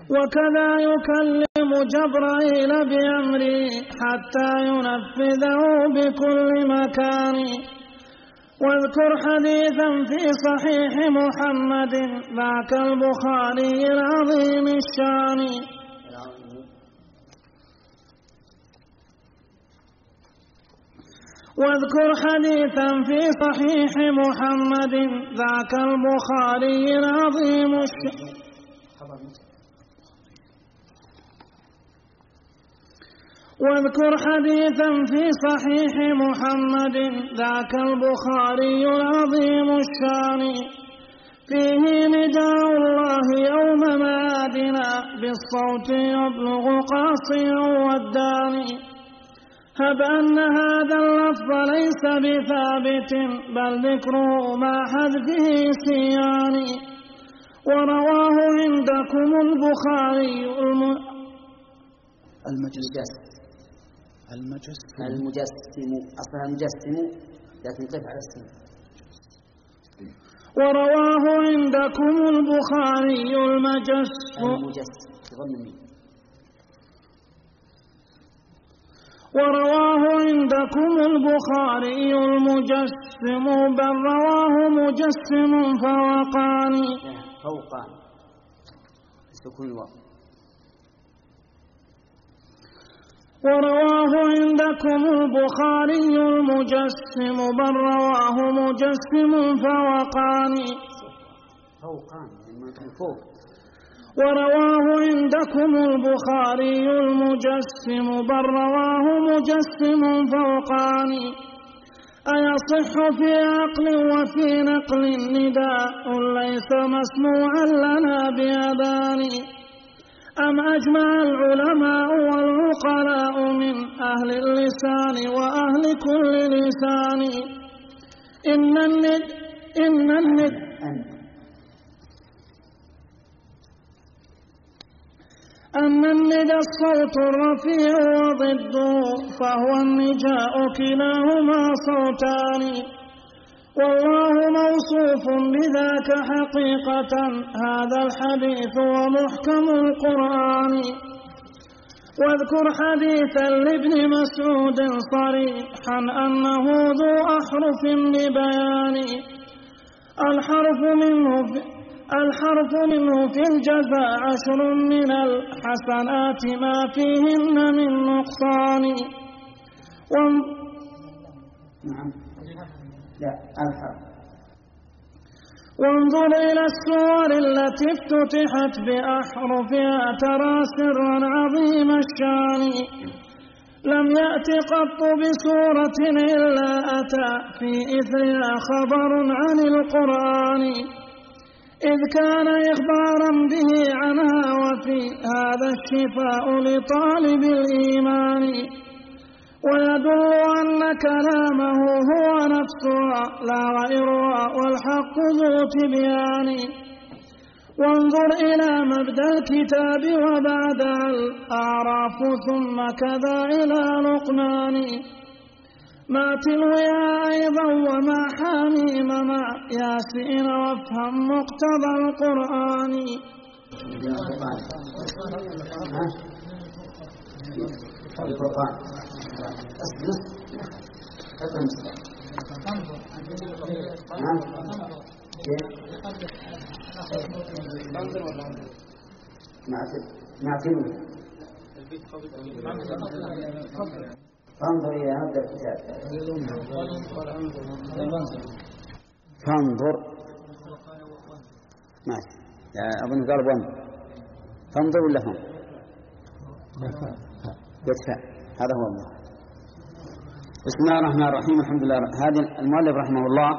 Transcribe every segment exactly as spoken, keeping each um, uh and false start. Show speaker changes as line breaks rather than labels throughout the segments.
وكذا يكلم جبرائيل بأمره حتى ينفذه بكل مكان. واذكر حديثا في صحيح محمد ذاك البخاري العظيم الشان. واذكر حديثا في صحيح محمد ذاك البخاري العظيم الشان. واذكر حديثا في صحيح محمد ذاك البخاري العظيم الشان فيه نداء الله يوم معادنا بالصوت يبلغ قاصيا والداني. هب أن هذا اللفظ ليس بثابت بل ذكره مع حذفه سيان. ورواه عندكم البخاري الم...
المجسم المجسم المجسم أصلها المجسم لكن قف على السين.
ورواه عندكم البخاري المجسم
المجسم ضمن.
ورواه عندكم البخاري المجسم بل رواه مجسم فوقان.
فوقان سكون الواو.
ورواه عندكم البخاري المجسم بل رواه مجسم فوقان.
فوقان فوق.
ورواه عندكم البخاري المجسم بل رواه مجسم فوقان. أيصح في عقل وفي نقل نداء ليس مسموعا لنا بأذان. أم أجمع العلماء والعقلاء من أهل اللسان وأهل كل لسان. إن الند إن الند أن الندى الصوت الرفيع وضده فهو النجاء كلاهما صوتان. والله موصوف بذاك حقيقة هذا الحديث ومحكم القرآن. واذكر حديثا لابن مسعود صريحا أنه ذو أحرف ببيان. الحرف منه في الحرف منه في الجزاء عشر من الحسنات ما فيهن من نقصان.
نعم لا الحرف.
وانظر إلى السور التي افتتحت بأحرفها ترى سرا عظيم الشان. لم يأت قط بسورة إلا أتى في إثرها خبر عن القرآن إذ كان إخبارا به عنها وفي هذا الشفاء لطالب الإيمان. ويدل أن كلامه هو نفسها لا غيرها والحق ذو تبيان. وانظر إلى مبدأ الكتاب وبعدها الأعراف ثم كذا إلى لقمان. ما تلويا أيضا وما حاميم مع ياسين وافهم مقتضى القرآن.
فانظر إلى هذا الكتاب.
فانظر ماشي أظن قال وانظر. فانظر ولا فانظر يدفع هذا هو الله. بسم الله الرحمن الرحيم. الحمد لله. هذا المؤلف رحمه الله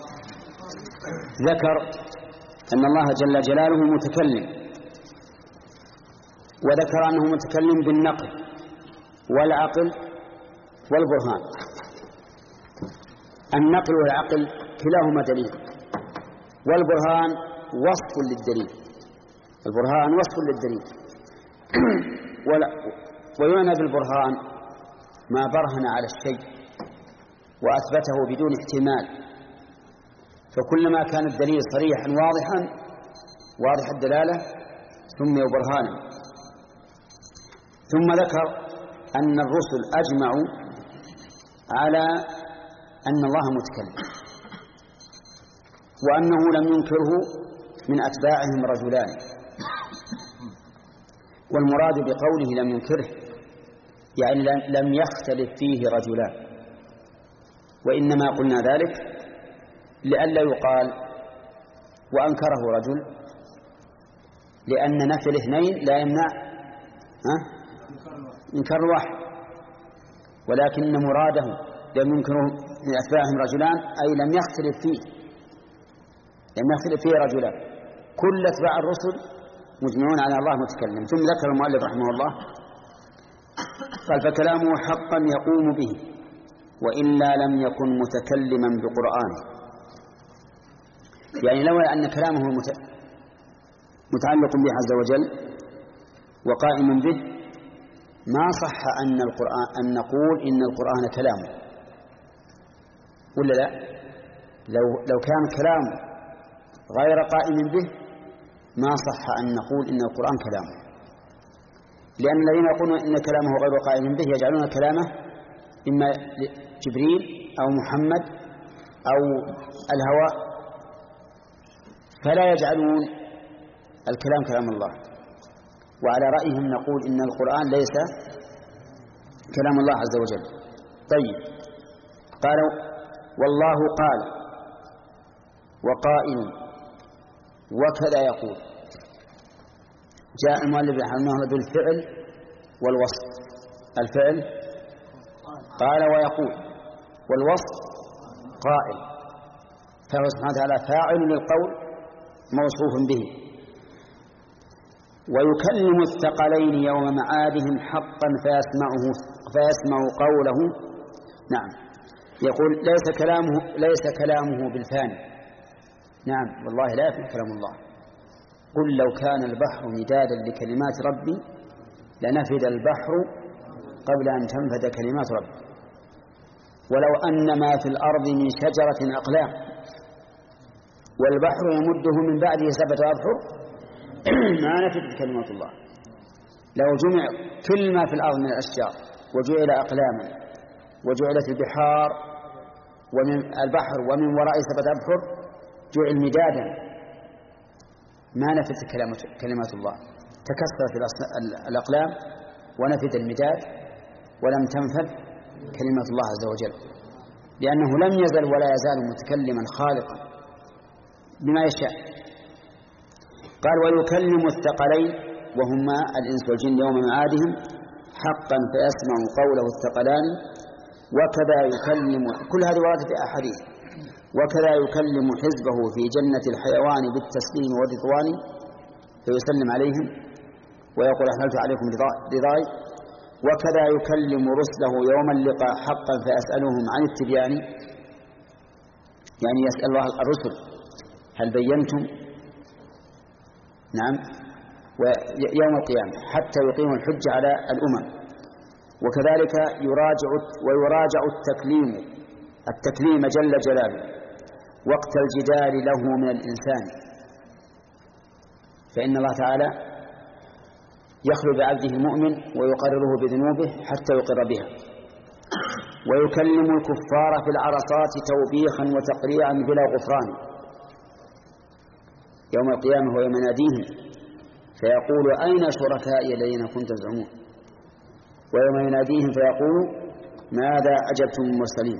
ذكر أن الله جل جلاله متكلم، وذكر أنه متكلم بالنقل والعقل والبرهان. النقل والعقل كلاهما دليل، والبرهان وصف للدليل. البرهان وصف للدليل. ويعنى بالبرهان ما برهن على الشيء وأثبته بدون احتمال. فكلما كان الدليل صريحا واضحا واضح الدلالة سمي برهانا. ثم ذكر أن الرسل أجمعوا على أن الله متكلم، وأنه لم ينكره من أتباعهم رجلان. والمراد بقوله لم ينكره يعني لم يختلف فيه رجلان، وإنما قلنا ذلك لئلا يقال وأنكره رجل، لأن نفي الاثنين لا يمنع إنكار الواحد، ولكن مراده لم ينكره من أتباعهم رجلان أي لم يختلف فيه لم يختلف فيه رجلان، كل أتباع الرسل مجمعون على الله متكلم. ثم ذكر المؤلف رحمه الله قال فكلامه حقا يقوم به وإلا لم يكن متكلما بقرآنه، يعني لولا أن كلامه متعلق به عز وجل وقائم به ما صح أن القرآن أن نقول إن القرآن كلامه، ولا لا؟ لو لو كان كلامه غير قائم به ما صح أن نقول إن القرآن كلامه، لأن الذين يقولون إن كلامه غير قائم به يجعلون كلامه إما جبريل أو محمد أو الهواء، فلا يجعلون الكلام كلام الله. وعلى رأيهم نقول إن القرآن ليس كلام الله عز وجل. طيب، قالوا والله قال وقائل وكذا يقول. جاء المؤلف رحمه الله بالفعل والوصف. الفعل قال ويقول، والوصف قائل، فهو سبحانه وتعالى فاعل للقول موصوف به. ويكلم الثقلين يوم معادهم حقا فيسمعه فيسمع قوله. نعم، يقول ليس كلامه ليس كلامه بالفاني. نعم والله لا يفهم كلام الله. قل لو كان البحر مدادا لكلمات ربي لنفد البحر قبل أن تنفد كلمات ربي ولو أن ما في الأرض من شجرة أقلام والبحر يمده من بعده سبعة أبحر ما نفدت كلمات الله. لو جمع كل ما في الأرض من الأشجار وجعل أقلاما وجعلت البحار ومن البحر ومن وراء سبعة أبحر جعل مدادا ما نفدت كلمات الله. تكسرت الأقلام ونفد المداد ولم تنفد كلمات الله عز وجل، لأنه لم يزل ولا يزال متكلما خالقا بما يشاء. قال ويكلم الثقلين وهما الإنس والجن يوم معادهم حقا فيسمع قوله الثقلان وكذا يكلم. كل هذه ورد في أحاديث. وكذا يكلم حزبه في جنة الحيوان بالتسليم والرضوان فيسلم عليهم ويقول أحللت عليكم رضاي. وكذا يكلم رسله يوم اللقاء حقا فيسألهم عن التبيان، يعني يسأل الله الرسل هل بينتم؟ نعم، ويوم القيامة حتى يقيم الحج على الأمم. وكذلك يراجع ويراجع التكليم التكليم جل جلاله وقت الجدال له من الإنسان، فإن الله تعالى يخلو بعبده المؤمن ويقرره بذنوبه حتى يقر بها. ويكلم الكفار في العرصات توبيخا وتقريعا بلا غفران يوم القيامة ويوم يناديهم فيقول أين شركائي الذين كنتم تزعمون، ويوم يناديهم فيقول ماذا أجبتم المرسلين.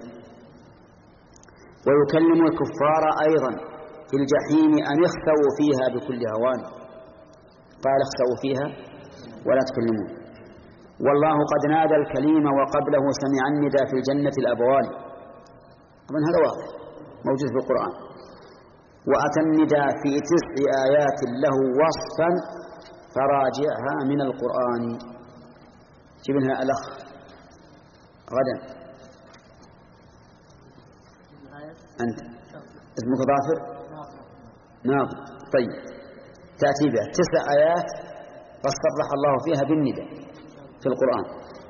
ويكلم الكفار أيضا في الجحيم أن يخسوا فيها بكل هوان، قال اخسوا فيها ولا تكلمون. والله قد نادى الكليم وقبله سمع الندى في الجنة الأبوال. طبعا هذا واضح موجود في القرآن. وأتى الندى في تسع آيات له وصفا فراجعها من القرآن. جبنها الأخ غدا. أنت اسمك ظافر؟ نعم. طيب، تأتي بها تسع آيات قد صرح الله فيها بالندى في القرآن.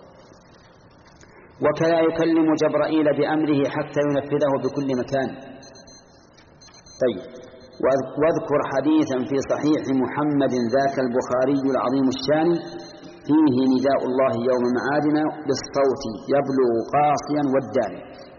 وكذا يكلم جبرائيل بأمره حتى ينفذه بكل مكان. طيب، واذكر حديثا في صحيح محمد ذاك البخاري العظيم الشان فيه نداء الله يوم معادنا بالصوت يبلغ قاصيا والداني.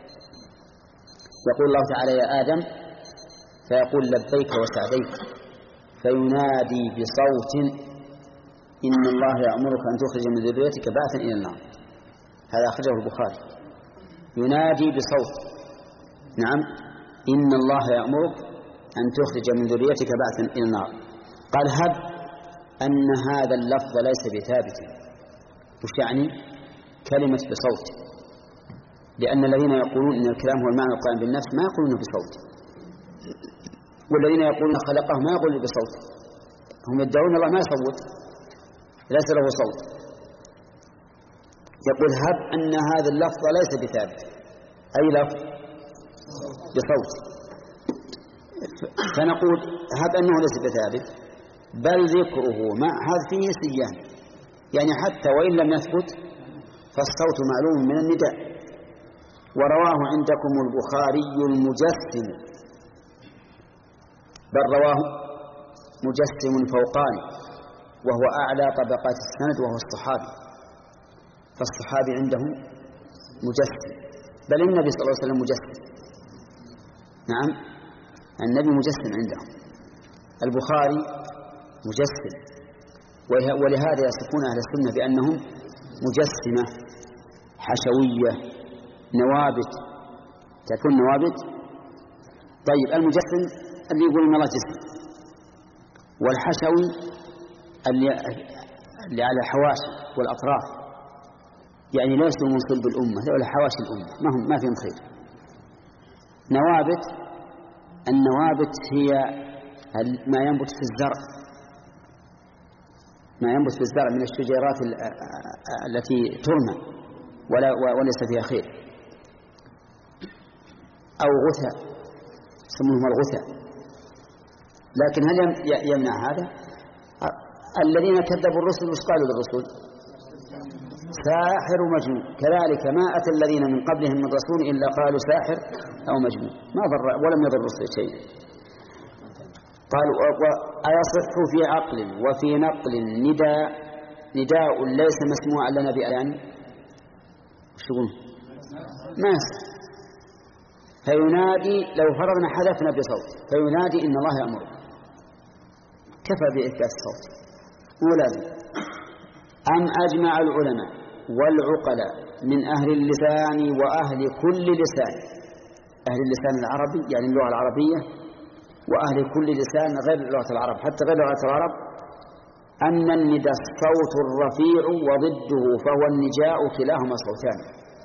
يقول الله تعالى يا آدم فيقول لبيك وسعديك فينادي بصوت إن الله يأمرك أن تخرج من ذريتك بعثا إلى النار. هذا أخرجه البخاري. ينادي بصوت نعم إن الله يأمرك أن تخرج من ذريتك بعثا إلى النار. قال هب أن هذا اللفظ ليس بثابت. وش يعني كلمة بصوت؟ لأن الذين يقولون إن الكلام هو المعنى القائم بالنفس ما يقولونه بصوت، والذين يقولون خلقه ما يقولون بصوت. هم يدعون الله ما يصوت، ليس له صوت. يقول هب أن هذا اللفظ ليس بثابت، أي لفظ بصوت. فنقول هب أنه ليس بثابت بل ذكره مع حذفه سيان، يعني حتى وإن لم يثبت فالصوت معلوم من النداء. ورواه عندكم البخاري المجسم، بل رواه مجسم فوقاني وهو أعلى طبقات السند وهو الصحابي، فالصحابي عندهم مجسم، بل النبي صلى الله عليه وسلم مجسم. نعم النبي مجسم عندهم، البخاري مجسم، ولهذا يصفون أهل السنة بأنهم مجسمة حشوية نوابت. تكون نوابت. طيب المجسم اللي يقول إن الله جسم، والحشوي اللي, اللي على الحواشي والأطراف، يعني ليسوا من صلب الأمة ولا حواشي الأمة، ما هم ما فيهم خير. نوابت، النوابت هي ما ينبت في الزرع، ما ينبت في الزرع من الشجيرات التي ترمى ولا وليس فيها خير، أو غثى يسمونهم الغثى. لكن هل يمنع هذا؟ الذين كذبوا الرسل وش قالوا للرسل؟ ساحر ومجنون. كذلك ما أتى الذين من قبلهم من رسول إلا قالوا ساحر أو مجنون، ما ضر ولم يضر الرسل شيء. قالوا أيصح في عقل وفي نقل نداء نداء ليس مسموعا لنا بأذان؟ وش يقول؟ ما يصح. فينادي لو فرضنا حذفنا بصوت فينادي إن الله يأمر، كفى بإثبات الصوت ولازم. أم أجمع العلماء والعقلاء من أهل اللسان وأهل كل لسان، أهل اللسان العربي يعني اللغة العربية، وأهل كل لسان غير لغة العرب حتى غير لغة العرب، أن النداء الصوت الرفيع وضده فهو النجاء كلاهما صوتان.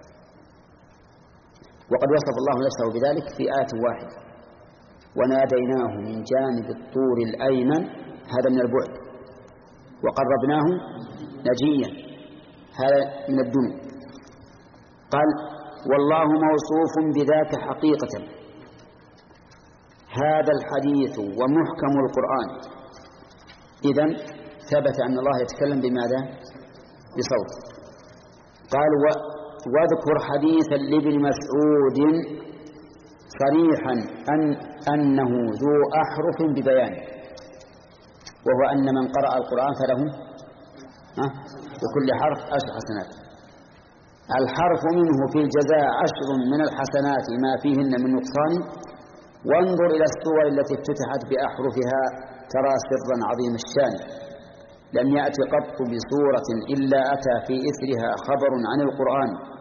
وقد وصف الله نفسه بذلك في آية واحدة: وناديناه من جانب الطور الأيمن، هذا من البعد، وقربناه نجيا، هذا من الدنيا. قال والله موصوف بذاك حقيقة. هذا الحديث ومحكم القرآن. إذن ثبت أن الله يتكلم بماذا؟ بصوت. قال واذكر حديثا لابن مسعود صريحا أن أنه ذو أحرف ببيان، وهو أن من قرأ القرآن فله بكل حرف عشر حسنات. الحرف منه في الجزاء عشر من الحسنات ما فيهن من نقصان. وانظر إلى السور التي افتتحت بأحرفها ترى سرا عظيم الشان. لم يأتي قط بسورة إلا أتى في إثرها خبر عن القرآن